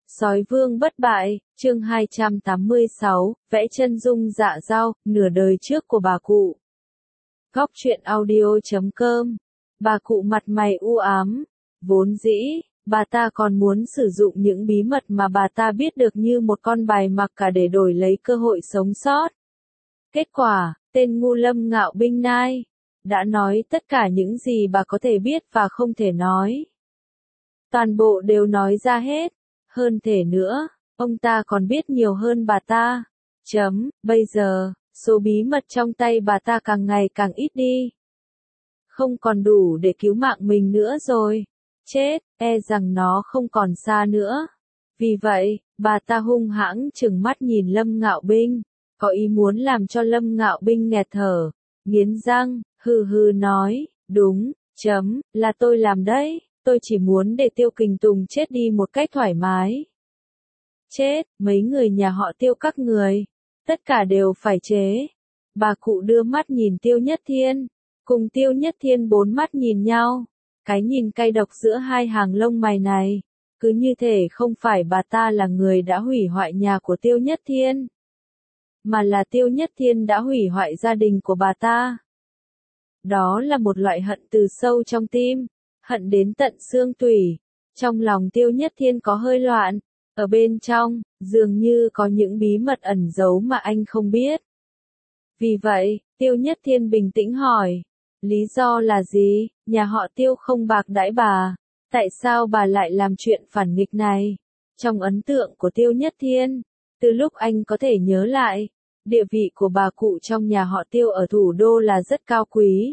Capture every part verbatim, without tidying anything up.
Sói vương bất bại, chương hai trăm tám mươi sáu, vẽ chân dung dạ dao, nửa đời trước của bà cụ. Góc truyện audio chấm com. Bà cụ mặt mày u ám. Vốn dĩ, bà ta còn muốn sử dụng những bí mật mà bà ta biết được như một con bài mặc cả để đổi lấy cơ hội sống sót. Kết quả, tên ngu Lâm Ngạo Binh Nai đã nói tất cả những gì bà có thể biết và không thể nói. Toàn bộ đều nói ra hết. Hơn thể nữa, ông ta còn biết nhiều hơn bà ta. Chấm, bây giờ, số bí mật trong tay bà ta càng ngày càng ít đi. Không còn đủ để cứu mạng mình nữa rồi. Chết, e rằng nó không còn xa nữa. Vì vậy, bà ta hung hãng trừng mắt nhìn Lâm Ngạo Binh, có ý muốn làm cho Lâm Ngạo Binh nghẹt thở, nghiến răng, hừ hừ nói, đúng, chấm, là tôi làm đấy. Tôi chỉ muốn để Tiêu Kình Tùng chết đi một cách thoải mái. Chết, mấy người nhà họ Tiêu các người. Tất cả đều phải chế. Bà cụ đưa mắt nhìn Tiêu Nhất Thiên. Cùng Tiêu Nhất Thiên bốn mắt nhìn nhau. Cái nhìn cay độc giữa hai hàng lông mày này. Cứ như thể không phải bà ta là người đã hủy hoại nhà của Tiêu Nhất Thiên. Mà là Tiêu Nhất Thiên đã hủy hoại gia đình của bà ta. Đó là một loại hận từ sâu trong tim. Hận đến tận xương tủy. Trong lòng Tiêu Nhất Thiên có hơi loạn. Ở bên trong, dường như có những bí mật ẩn giấu mà anh không biết. Vì vậy, Tiêu Nhất Thiên bình tĩnh hỏi. Lý do là gì? Nhà họ Tiêu không bạc đãi bà. Tại sao bà lại làm chuyện phản nghịch này? Trong ấn tượng của Tiêu Nhất Thiên, từ lúc anh có thể nhớ lại, địa vị của bà cụ trong nhà họ Tiêu ở thủ đô là rất cao quý.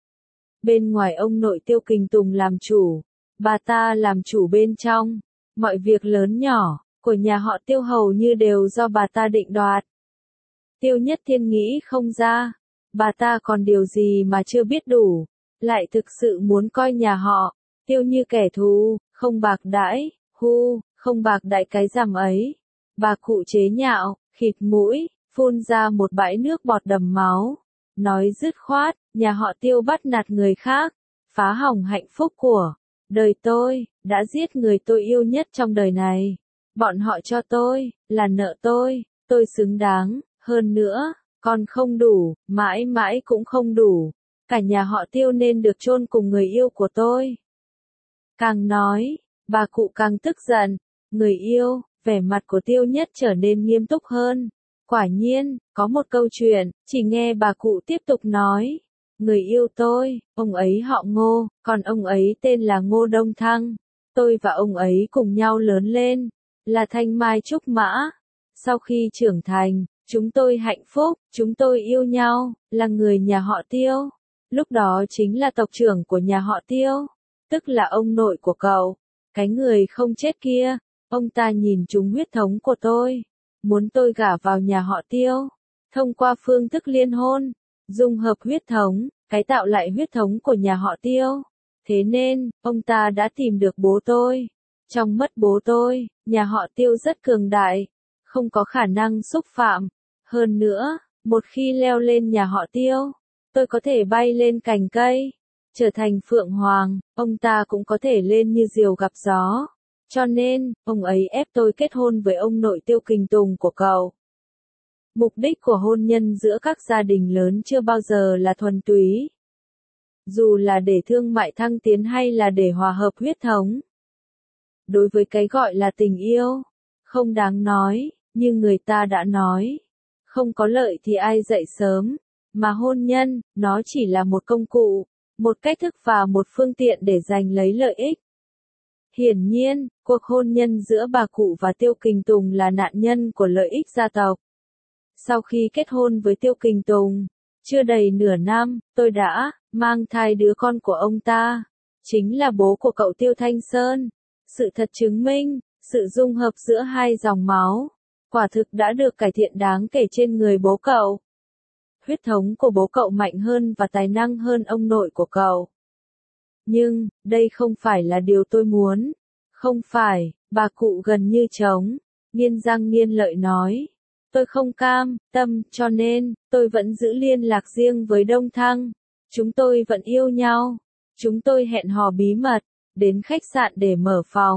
Bên ngoài ông nội Tiêu Kình Tùng làm chủ, bà ta làm chủ bên trong. Mọi việc lớn nhỏ của nhà họ Tiêu hầu như đều do bà ta định đoạt. Tiêu Nhất Thiên nghĩ không ra, bà ta còn điều gì mà chưa biết đủ, lại thực sự muốn coi nhà họ Tiêu như kẻ thù, không bạc đãi, hu, không bạc đãi cái rằm ấy. Bà cụ chế nhạo, khịt mũi, phun ra một bãi nước bọt đầm máu, nói dứt khoát, nhà họ Tiêu bắt nạt người khác, phá hỏng hạnh phúc của đời tôi, đã giết người tôi yêu nhất trong đời này. Bọn họ cho tôi, là nợ tôi, tôi xứng đáng, hơn nữa, còn không đủ, mãi mãi cũng không đủ. Cả nhà họ Tiêu nên được chôn cùng người yêu của tôi. Càng nói, bà cụ càng tức giận. Người yêu, vẻ mặt của Tiêu Nhất trở nên nghiêm túc hơn. Quả nhiên, có một câu chuyện, chỉ nghe bà cụ tiếp tục nói. Người yêu tôi, ông ấy họ Ngô, còn ông ấy tên là Ngô Đông Thăng. Tôi và ông ấy cùng nhau lớn lên, là thanh mai trúc mã. Sau khi trưởng thành, chúng tôi hạnh phúc, chúng tôi yêu nhau, là người nhà họ Tiêu. Lúc đó chính là tộc trưởng của nhà họ Tiêu, tức là ông nội của cậu, cái người không chết kia. Ông ta nhìn trúng huyết thống của tôi, muốn tôi gả vào nhà họ Tiêu, thông qua phương thức liên hôn, dung hợp huyết thống, cái tạo lại huyết thống của nhà họ Tiêu. Thế nên, ông ta đã tìm được bố tôi. Trong mắt bố tôi, nhà họ Tiêu rất cường đại, không có khả năng xúc phạm. Hơn nữa, một khi leo lên nhà họ Tiêu, tôi có thể bay lên cành cây, trở thành phượng hoàng, ông ta cũng có thể lên như diều gặp gió. Cho nên, ông ấy ép tôi kết hôn với ông nội Tiêu Kình Tùng của cậu. Mục đích của hôn nhân giữa các gia đình lớn chưa bao giờ là thuần túy. Dù là để thương mại thăng tiến hay là để hòa hợp huyết thống. Đối với cái gọi là tình yêu, không đáng nói, như người ta đã nói. Không có lợi thì ai dậy sớm, mà hôn nhân, nó chỉ là một công cụ, một cách thức và một phương tiện để giành lấy lợi ích. Hiển nhiên, cuộc hôn nhân giữa bà cụ và Tiêu Kình Tùng là nạn nhân của lợi ích gia tộc. Sau khi kết hôn với Tiêu Kình Tùng, chưa đầy nửa năm, tôi đã mang thai đứa con của ông ta, chính là bố của cậu Tiêu Thanh Sơn. Sự thật chứng minh, sự dung hợp giữa hai dòng máu, quả thực đã được cải thiện đáng kể trên người bố cậu. Huyết thống của bố cậu mạnh hơn và tài năng hơn ông nội của cậu. Nhưng, đây không phải là điều tôi muốn. Không phải, bà cụ gần như trống, nghiến răng nghiến lợi nói. Tôi không cam tâm, cho nên, tôi vẫn giữ liên lạc riêng với Đông Thăng. Chúng tôi vẫn yêu nhau. Chúng tôi hẹn hò bí mật, đến khách sạn để mở phòng.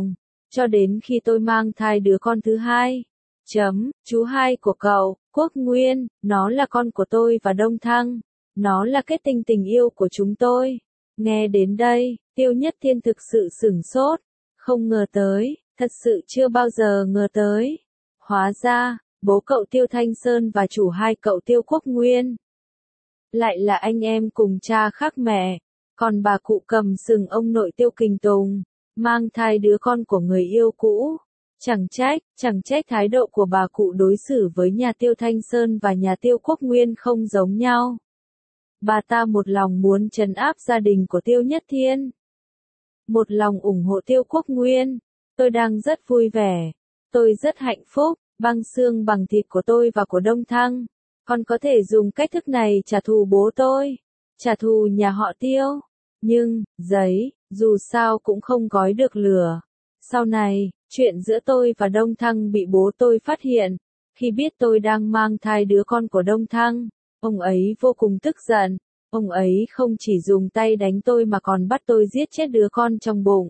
cho đến khi tôi mang thai đứa con thứ hai. Chấm, chú hai của cậu, Quốc Nguyên, nó là con của tôi và Đông Thăng. Nó là kết tinh tình yêu của chúng tôi. Nghe đến đây, Tiêu Nhất Thiên thực sự sửng sốt. Không ngờ tới, thật sự chưa bao giờ ngờ tới. Hóa ra, bố cậu Tiêu Thanh Sơn và chủ hai cậu Tiêu Quốc Nguyên lại là anh em cùng cha khác mẹ. Còn bà cụ cầm sừng ông nội Tiêu Kình Tùng, mang thai đứa con của người yêu cũ. Chẳng trách, chẳng trách thái độ của bà cụ đối xử với nhà Tiêu Thanh Sơn và nhà Tiêu Quốc Nguyên không giống nhau. Bà ta một lòng muốn trấn áp gia đình của Tiêu Nhất Thiên. Một lòng ủng hộ Tiêu Quốc Nguyên. Tôi đang rất vui vẻ. Tôi rất hạnh phúc, băng xương bằng thịt của tôi và của Đông Thăng. Còn có thể dùng cách thức này trả thù bố tôi. Trả thù nhà họ Tiêu. Nhưng, giấy, dù sao cũng không gói được lửa. Sau này, chuyện giữa tôi và Đông Thăng bị bố tôi phát hiện. Khi biết tôi đang mang thai đứa con của Đông Thăng, ông ấy vô cùng tức giận. Ông ấy không chỉ dùng tay đánh tôi mà còn bắt tôi giết chết đứa con trong bụng.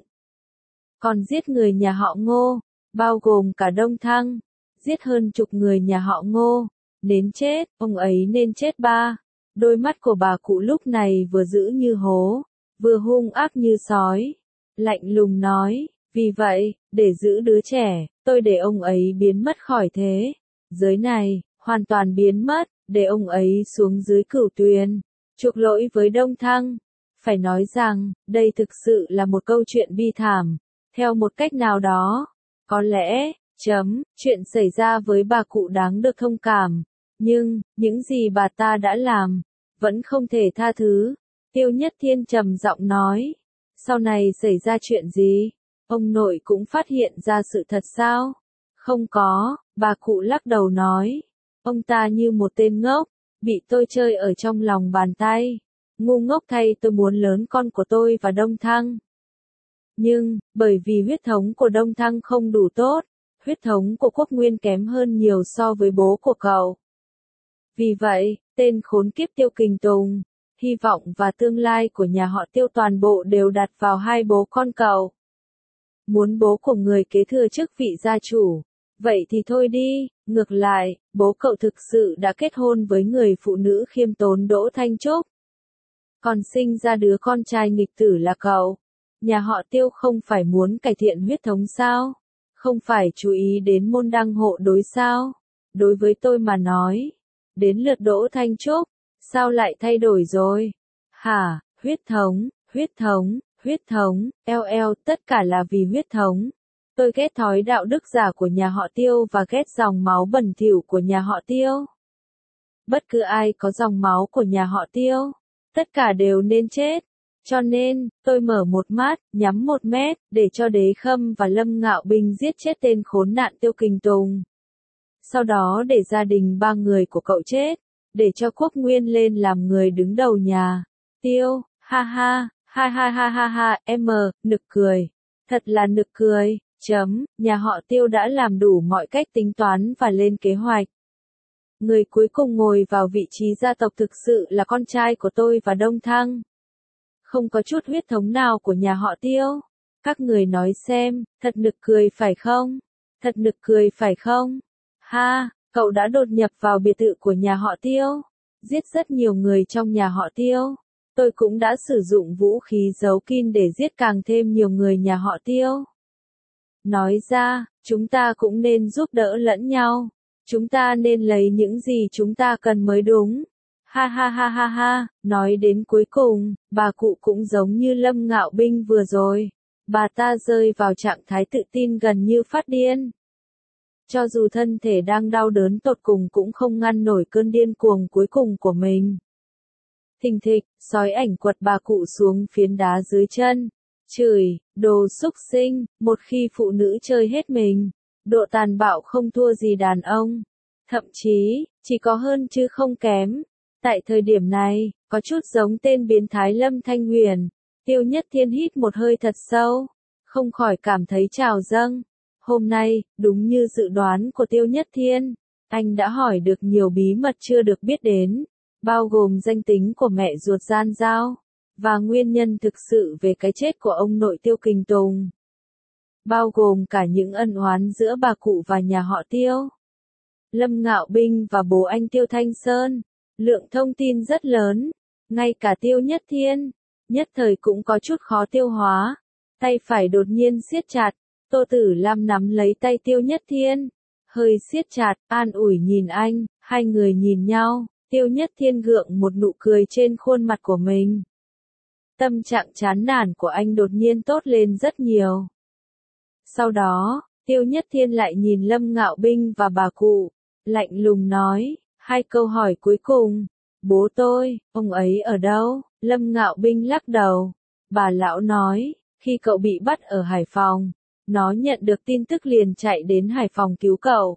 Còn giết người nhà họ Ngô, bao gồm cả Đông Thăng. Giết hơn chục người nhà họ Ngô. Đến chết, ông ấy nên chết ba. Đôi mắt của bà cụ lúc này vừa dữ như hố, vừa hung ác như sói. Lạnh lùng nói, vì vậy, để giữ đứa trẻ, tôi để ông ấy biến mất khỏi thế giới này, hoàn toàn biến mất, để ông ấy xuống dưới cửu tuyền, chuộc lỗi với Đông Thăng. Phải nói rằng, đây thực sự là một câu chuyện bi thảm. Theo một cách nào đó, có lẽ, chấm, chuyện xảy ra với bà cụ đáng được thông cảm. Nhưng, những gì bà ta đã làm, vẫn không thể tha thứ. Tiêu Nhất Thiên trầm giọng nói. Sau này xảy ra chuyện gì? Ông nội cũng phát hiện ra sự thật sao? Không có, bà cụ lắc đầu nói. Ông ta như một tên ngốc, bị tôi chơi ở trong lòng bàn tay. Ngu ngốc thay, tôi muốn lớn con của tôi và Đông Thăng. Nhưng, bởi vì huyết thống của Đông Thăng không đủ tốt, huyết thống của Quốc Nguyên kém hơn nhiều so với bố của cậu. Vì vậy, tên khốn kiếp Tiêu Kình Tùng, hy vọng và tương lai của nhà họ Tiêu toàn bộ đều đặt vào hai bố con cậu. Muốn bố của người kế thừa chức vị gia chủ, vậy thì thôi đi. Ngược lại, bố cậu thực sự đã kết hôn với người phụ nữ khiêm tốn Đỗ Thanh Trúc. Còn sinh ra đứa con trai nghịch tử là cậu. Nhà họ Tiêu không phải muốn cải thiện huyết thống sao? Không phải chú ý đến môn đăng hộ đối sao? Đối với tôi mà nói, đến lượt Đỗ Thanh Trúc, sao lại thay đổi rồi? Hả, huyết thống, huyết thống, huyết thống, eo eo, tất cả là vì huyết thống. Tôi ghét thói đạo đức giả của nhà họ Tiêu và ghét dòng máu bẩn thỉu của nhà họ Tiêu. Bất cứ ai có dòng máu của nhà họ Tiêu, tất cả đều nên chết. Cho nên, tôi mở một mắt, nhắm một mét, để cho Đế Khâm và Lâm Ngạo Bình giết chết tên khốn nạn Tiêu Kình Tùng. Sau đó để gia đình ba người của cậu chết, để cho Quốc Nguyên lên làm người đứng đầu nhà Tiêu. Ha ha, ha ha ha ha ha, em, nực cười. Thật là nực cười, chấm, nhà họ Tiêu đã làm đủ mọi cách tính toán và lên kế hoạch. Người cuối cùng ngồi vào vị trí gia tộc thực sự là con trai của tôi và Đông Thăng. Không có chút huyết thống nào của nhà họ Tiêu. Các người nói xem, thật nực cười phải không? Thật nực cười phải không? Ha, cậu đã đột nhập vào biệt thự của nhà họ Tiêu, giết rất nhiều người trong nhà họ Tiêu. Tôi cũng đã sử dụng vũ khí giấu kín để giết càng thêm nhiều người nhà họ Tiêu. Nói ra, chúng ta cũng nên giúp đỡ lẫn nhau. Chúng ta nên lấy những gì chúng ta cần mới đúng. Ha ha ha ha ha, nói đến cuối cùng, bà cụ cũng giống như Lâm Ngạo Binh vừa rồi. Bà ta rơi vào trạng thái tự tin gần như phát điên. Cho dù thân thể đang đau đớn tột cùng cũng không ngăn nổi cơn điên cuồng cuối cùng của mình. Thình thịch, sói ảnh quật bà cụ xuống phiến đá dưới chân. Chửi, đồ xúc sinh, một khi phụ nữ chơi hết mình, độ tàn bạo không thua gì đàn ông. Thậm chí, chỉ có hơn chứ không kém. Tại thời điểm này, có chút giống tên biến thái Lâm Thanh Huyền. Tiêu Nhất Thiên hít một hơi thật sâu, không khỏi cảm thấy trào dâng. Hôm nay, đúng như dự đoán của Tiêu Nhất Thiên, anh đã hỏi được nhiều bí mật chưa được biết đến, bao gồm danh tính của mẹ ruột Gian Giao, và nguyên nhân thực sự về cái chết của ông nội Tiêu Kình Tùng. bao gồm cả những ân oán giữa bà cụ và nhà họ Tiêu. Lâm Ngạo Binh và bố anh Tiêu Thanh Sơn, lượng thông tin rất lớn, ngay cả Tiêu Nhất Thiên, nhất thời cũng có chút khó tiêu hóa, tay phải đột nhiên siết chặt, Tô Tử Lam nắm lấy tay Tiêu Nhất Thiên, hơi siết chặt, an ủi nhìn anh, hai người nhìn nhau, Tiêu Nhất Thiên gượng một nụ cười trên khuôn mặt của mình. Tâm trạng chán nản của anh đột nhiên tốt lên rất nhiều. Sau đó, Tiêu Nhất Thiên lại nhìn Lâm Ngạo Binh và bà cụ, lạnh lùng nói, hai câu hỏi cuối cùng, bố tôi, ông ấy ở đâu? Lâm Ngạo Binh lắc đầu, bà lão nói, khi cậu bị bắt ở Hải Phòng, nó nhận được tin tức liền chạy đến Hải Phòng cứu cậu.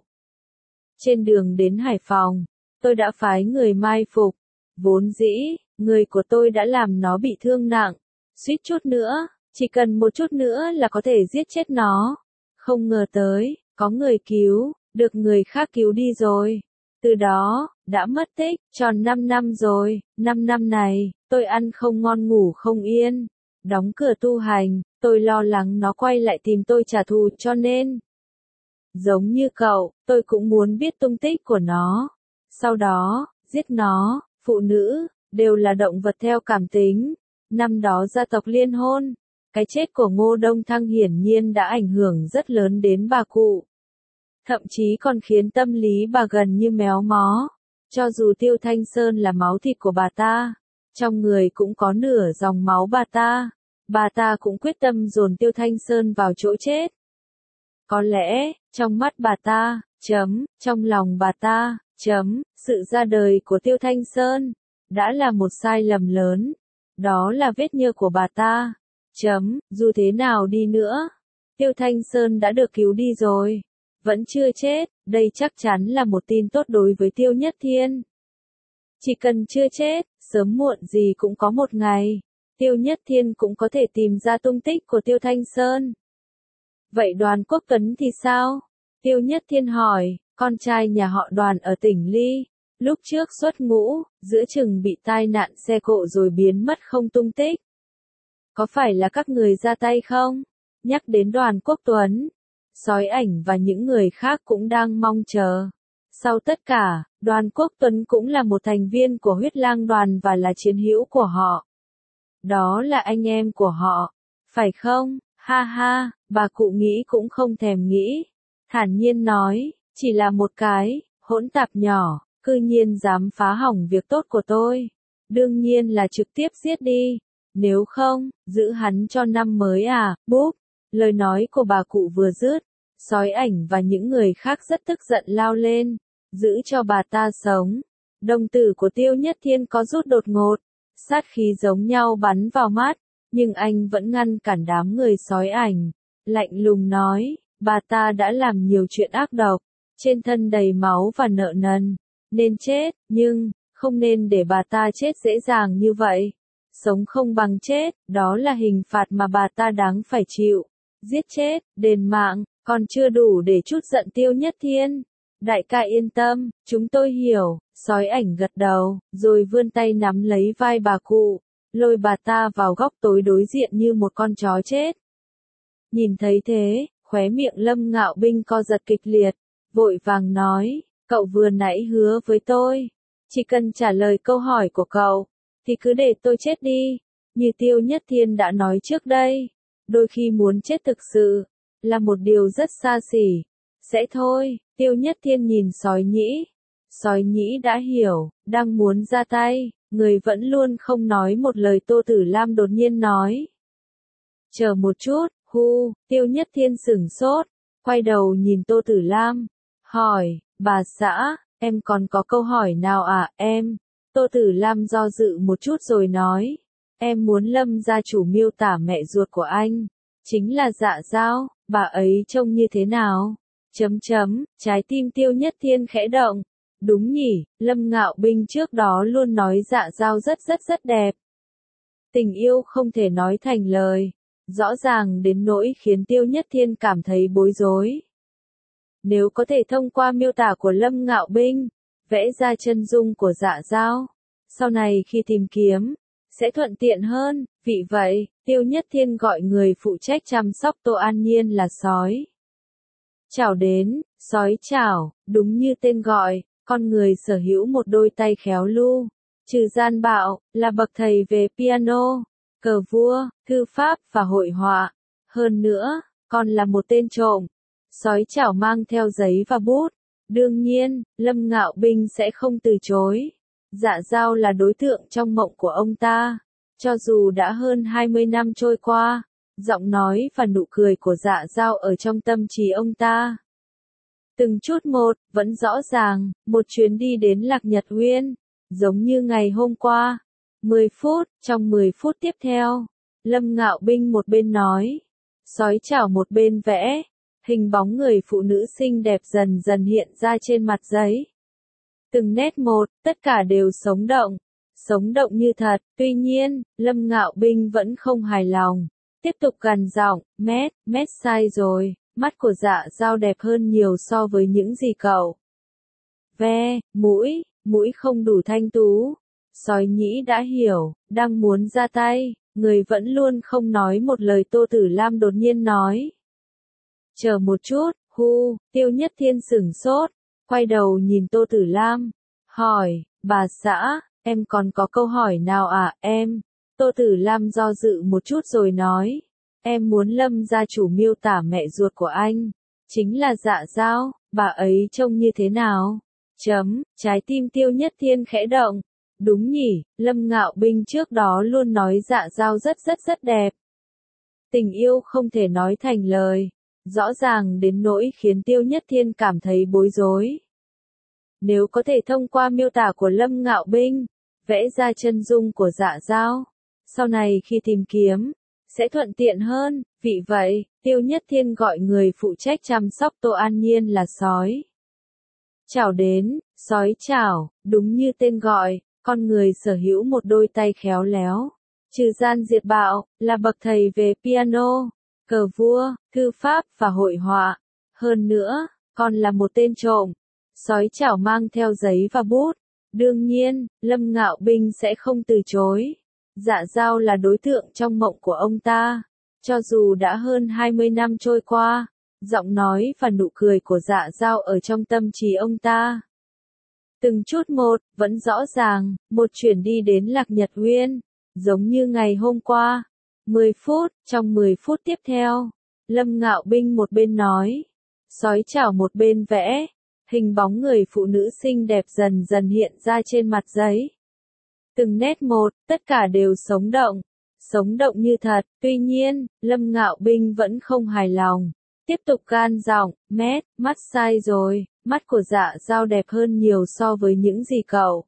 Trên đường đến Hải Phòng, tôi đã phái người mai phục, vốn dĩ, người của tôi đã làm nó bị thương nặng, suýt chút nữa, chỉ cần một chút nữa là có thể giết chết nó. Không ngờ tới, có người cứu, được người khác cứu đi rồi. Từ đó, đã mất tích, tròn năm năm rồi, năm năm này, tôi ăn không ngon ngủ không yên. Đóng cửa tu hành, tôi lo lắng nó quay lại tìm tôi trả thù cho nên. Giống như cậu, tôi cũng muốn biết tung tích của nó. Sau đó, giết nó, phụ nữ, đều là động vật theo cảm tính. Năm đó gia tộc liên hôn, cái chết của Ngô Đông Thăng hiển nhiên đã ảnh hưởng rất lớn đến bà cụ. Thậm chí còn khiến tâm lý bà gần như méo mó. Cho dù Tiêu Thanh Sơn là máu thịt của bà ta, trong người cũng có nửa dòng máu bà ta, bà ta cũng quyết tâm dồn Tiêu Thanh Sơn vào chỗ chết. Có lẽ, trong mắt bà ta, chấm, trong lòng bà ta, chấm, sự ra đời của Tiêu Thanh Sơn, đã là một sai lầm lớn. Đó là vết nhơ của bà ta, chấm, dù thế nào đi nữa, Tiêu Thanh Sơn đã được cứu đi rồi. Vẫn chưa chết, đây chắc chắn là một tin tốt đối với Tiêu Nhất Thiên. Chỉ cần chưa chết, sớm muộn gì cũng có một ngày, Tiêu Nhất Thiên cũng có thể tìm ra tung tích của Tiêu Thanh Sơn. Vậy Đoàn Quốc Tuấn thì sao? Tiêu Nhất Thiên hỏi, con trai nhà họ Đoàn ở tỉnh Ly, lúc trước xuất ngũ, giữa chừng bị tai nạn xe cộ rồi biến mất không tung tích. Có phải là các người ra tay không? Nhắc đến Đoàn Quốc Tuấn, Sói Ảnh và những người khác cũng đang mong chờ. Sau tất cả, Đoàn Quốc Tuấn cũng là một thành viên của Huyết Lang Đoàn và là chiến hữu của họ. Đó là anh em của họ, phải không? Ha ha, bà cụ nghĩ cũng không thèm nghĩ. Thản nhiên nói, chỉ là một cái, hỗn tạp nhỏ, cư nhiên dám phá hỏng việc tốt của tôi. Đương nhiên là trực tiếp giết đi. Nếu không, giữ hắn cho năm mới à, búp. Lời nói của bà cụ vừa dứt, Sói Ảnh và những người khác rất tức giận lao lên, giữ cho bà ta sống. Đồng tử của Tiêu Nhất Thiên có rút đột ngột, sát khí giống nhau bắn vào mắt, nhưng anh vẫn ngăn cản đám người Sói Ảnh, lạnh lùng nói, bà ta đã làm nhiều chuyện ác độc, trên thân đầy máu và nợ nần, nên chết, nhưng, không nên để bà ta chết dễ dàng như vậy. Sống không bằng chết, đó là hình phạt mà bà ta đáng phải chịu. Giết chết, đền mạng, còn chưa đủ để chút giận Tiêu Nhất Thiên. Đại ca yên tâm, chúng tôi hiểu. Sói Ảnh gật đầu, rồi vươn tay nắm lấy vai bà cụ, lôi bà ta vào góc tối đối diện như một con chó chết. Nhìn thấy thế, khóe miệng Lâm Ngạo Binh co giật kịch liệt, vội vàng nói, cậu vừa nãy hứa với tôi, chỉ cần trả lời câu hỏi của cậu, thì cứ để tôi chết đi. Như Tiêu Nhất Thiên đã nói trước đây, đôi khi muốn chết thực sự, là một điều rất xa xỉ. Sẽ thôi, Tiêu Nhất Thiên nhìn Sói Nhĩ. Sói Nhĩ đã hiểu, đang muốn ra tay, người vẫn luôn không nói một lời Tô Tử Lam đột nhiên nói. Chờ một chút, hu, Tiêu Nhất Thiên sửng sốt, quay đầu nhìn Tô Tử Lam, hỏi, bà xã, em còn có câu hỏi nào à, em? Tô Tử Lam do dự một chút rồi nói, em muốn Lâm gia chủ miêu tả mẹ ruột của anh, chính là Dạ Dao, bà ấy trông như thế nào? Chấm chấm, trái tim Tiêu Nhất Thiên khẽ động. Đúng nhỉ, Lâm Ngạo Binh trước đó luôn nói Dạ Dao rất rất rất đẹp. Tình yêu không thể nói thành lời, rõ ràng đến nỗi khiến Tiêu Nhất Thiên cảm thấy bối rối. Nếu có thể thông qua miêu tả của Lâm Ngạo Binh, vẽ ra chân dung của Dạ Dao, sau này khi tìm kiếm, sẽ thuận tiện hơn, Vì vậy, Tiêu Nhất Thiên gọi người phụ trách chăm sóc Tô An Nhiên là sói chảo đến. Sói chảo, đúng như tên gọi, con người sở hữu một đôi tay khéo lưu, trừ gian bạo, là bậc thầy về piano, cờ vua, thư pháp và hội họa. Hơn nữa, còn là một tên trộm. Sói chảo mang theo giấy và bút. Đương nhiên, Lâm Ngạo Binh sẽ không từ chối. Dạ Dao là đối tượng trong mộng của ông ta. Cho dù đã hơn hai mươi năm trôi qua, giọng nói và nụ cười của Dạ Dao ở trong tâm trí ông ta. Từng chút một, vẫn rõ ràng, một chuyến đi đến Lạc Nhật Uyên, giống như ngày hôm qua. mười phút, trong mười phút tiếp theo, Lâm Ngạo Binh một bên nói, sói chảo một bên vẽ, hình bóng người phụ nữ xinh đẹp dần dần hiện ra trên mặt giấy. Từng nét một, tất cả đều sống động, sống động như thật. Tuy nhiên, Lâm Ngạo Binh vẫn không hài lòng, tiếp tục gằn giọng, mét, mét sai rồi, mắt của Dạ Dao đẹp hơn nhiều so với những gì cậu. Ve, mũi, mũi không đủ thanh tú. Sói nhĩ đã hiểu, đang muốn ra tay, người vẫn luôn không nói một lời. Tô Tử Lam đột nhiên nói. Chờ một chút, hu, Tiêu Nhất Thiên sửng sốt, quay đầu nhìn Tô Tử Lam, hỏi, bà xã, em còn có câu hỏi nào à, em? Tô Tử Lam do dự một chút rồi nói, em muốn Lâm gia chủ miêu tả mẹ ruột của anh, chính là Dạ Dao, bà ấy trông như thế nào? Chấm, trái tim Tiêu Nhất Thiên khẽ động. Đúng nhỉ, Lâm Ngạo Binh trước đó luôn nói Dạ Dao rất rất rất đẹp. Tình yêu không thể nói thành lời, rõ ràng đến nỗi khiến Tiêu Nhất Thiên cảm thấy bối rối. Nếu có thể thông qua miêu tả của Lâm Ngạo Binh, vẽ ra chân dung của Dạ Dao, sau này khi tìm kiếm, sẽ thuận tiện hơn. Vì vậy, Tiêu Nhất Thiên gọi người phụ trách chăm sóc Tô An Nhiên là sói chảo đến. Sói chảo, đúng như tên gọi, con người sở hữu một đôi tay khéo léo, trừ gian diệt bạo, là bậc thầy về piano, cờ vua, thư pháp và hội họa. Hơn nữa, còn là một tên trộm. Sói chảo mang theo giấy và bút. Đương nhiên, Lâm Ngạo Binh sẽ không từ chối. Dạ Dao là đối tượng trong mộng của ông ta. Cho dù đã hơn hai mươi năm trôi qua, giọng nói và nụ cười của Dạ Dao ở trong tâm trí ông ta. Từng chút một, vẫn rõ ràng, một chuyến đi đến Lạc Nhật Uyên, giống như ngày hôm qua. mười phút, trong mười phút tiếp theo, Lâm Ngạo Binh một bên nói, sói chảo một bên vẽ, hình bóng người phụ nữ xinh đẹp dần dần hiện ra trên mặt giấy. Từng nét một, tất cả đều sống động, sống động như thật. Tuy nhiên, Lâm Ngạo Binh vẫn không hài lòng, tiếp tục gan giọng, mét, mắt sai rồi, mắt của Dạ Dao đẹp hơn nhiều so với những gì cậu.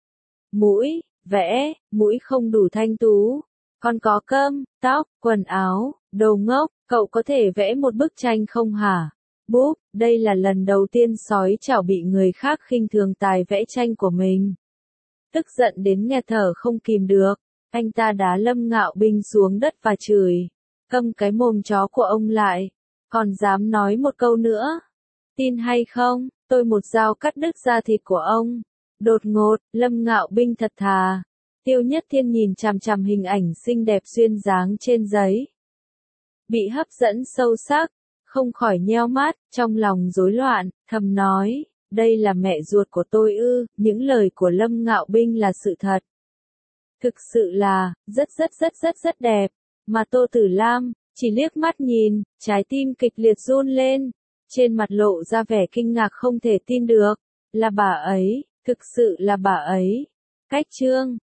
Mũi, vẽ, mũi không đủ thanh tú, còn có cơm, tóc, quần áo, đồ ngốc, cậu có thể vẽ một bức tranh không hả? Búp, đây là lần đầu tiên sói chảo bị người khác khinh thường tài vẽ tranh của mình. Tức giận đến nghẹt thở không kìm được, anh ta đá Lâm Ngạo Binh xuống đất và chửi, câm cái mồm chó của ông lại, còn dám nói một câu nữa. Tin hay không, tôi một dao cắt đứt da thịt của ông. Đột ngột, Lâm Ngạo Binh thật thà. Tiêu Nhất Thiên nhìn chằm chằm hình ảnh xinh đẹp duyên dáng trên giấy. Bị hấp dẫn sâu sắc, không khỏi nheo mắt, trong lòng rối loạn, thầm nói, đây là mẹ ruột của tôi ư? Những lời của Lâm Ngạo Binh là sự thật. Thực sự là, rất rất rất rất rất đẹp. Mà Tô Tử Lam, chỉ liếc mắt nhìn, trái tim kịch liệt run lên. Trên mặt lộ ra vẻ kinh ngạc không thể tin được. Là bà ấy, thực sự là bà ấy. Cách chương